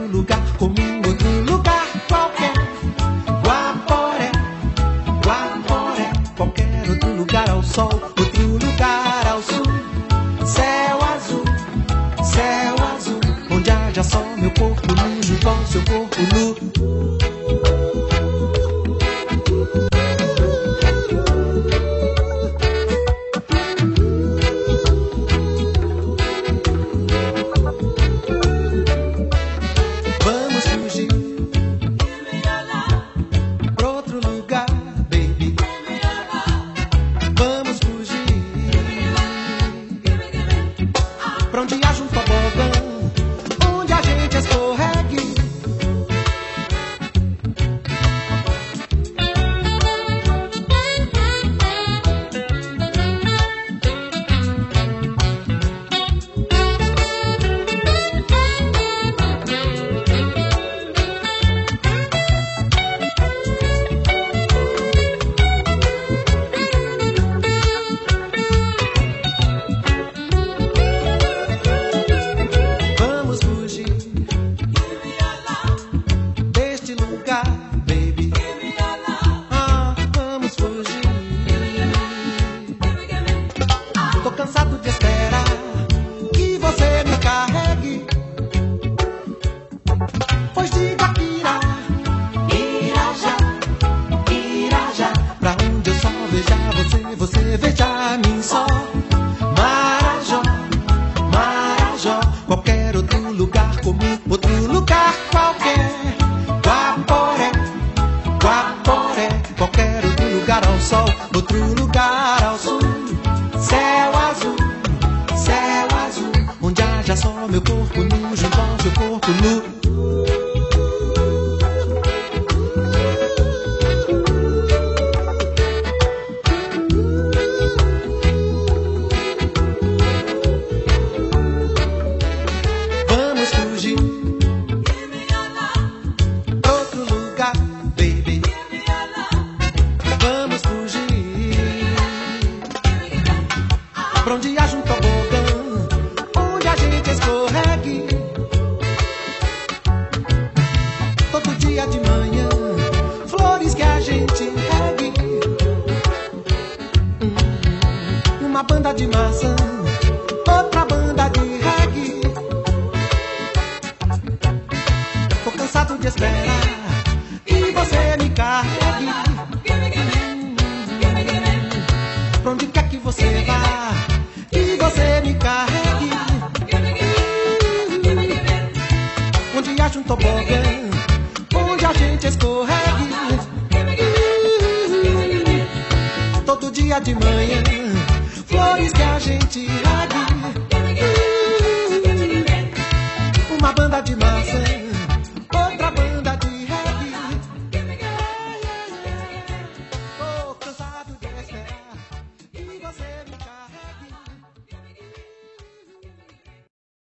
lugar comum, outro lugar qualquer. Guaporé, Guaporé, qualquer outro lugar ao sol, outro lugar ao sul. Céu azul, onde haja só meu corpo nu junto ao seu corpo nu. Pra onde haja um tobogã, onde a gente escorregue. Baby, vamos fugir. Tô cansado de esperar que você me carregue. Pois diga que irá já. Pra onde eu só veja você veja a mim só. Marajó, qualquer outro lugar comum, outro lugar qualquer. Guaporé, qualquer outro lugar ao sol, outro lugar ao sul. Céu azul, onde haja só meu corpo nu junto ao seu corpo nu. Vamos fugir. Outro lugar, baby. Vamos fugir. Pra onde haja um tobogã, onde a gente escorregue. Todo dia de manhã, flores que a gente regue. Uma banda de maçã, outra banda de reggae. Tô cansado de esperar e você me carregue. Pra onde quer que você vá, e você me carregue. Onde haja um tobogã, onde a gente escorregue. Todo dia de manhã, flores que a gente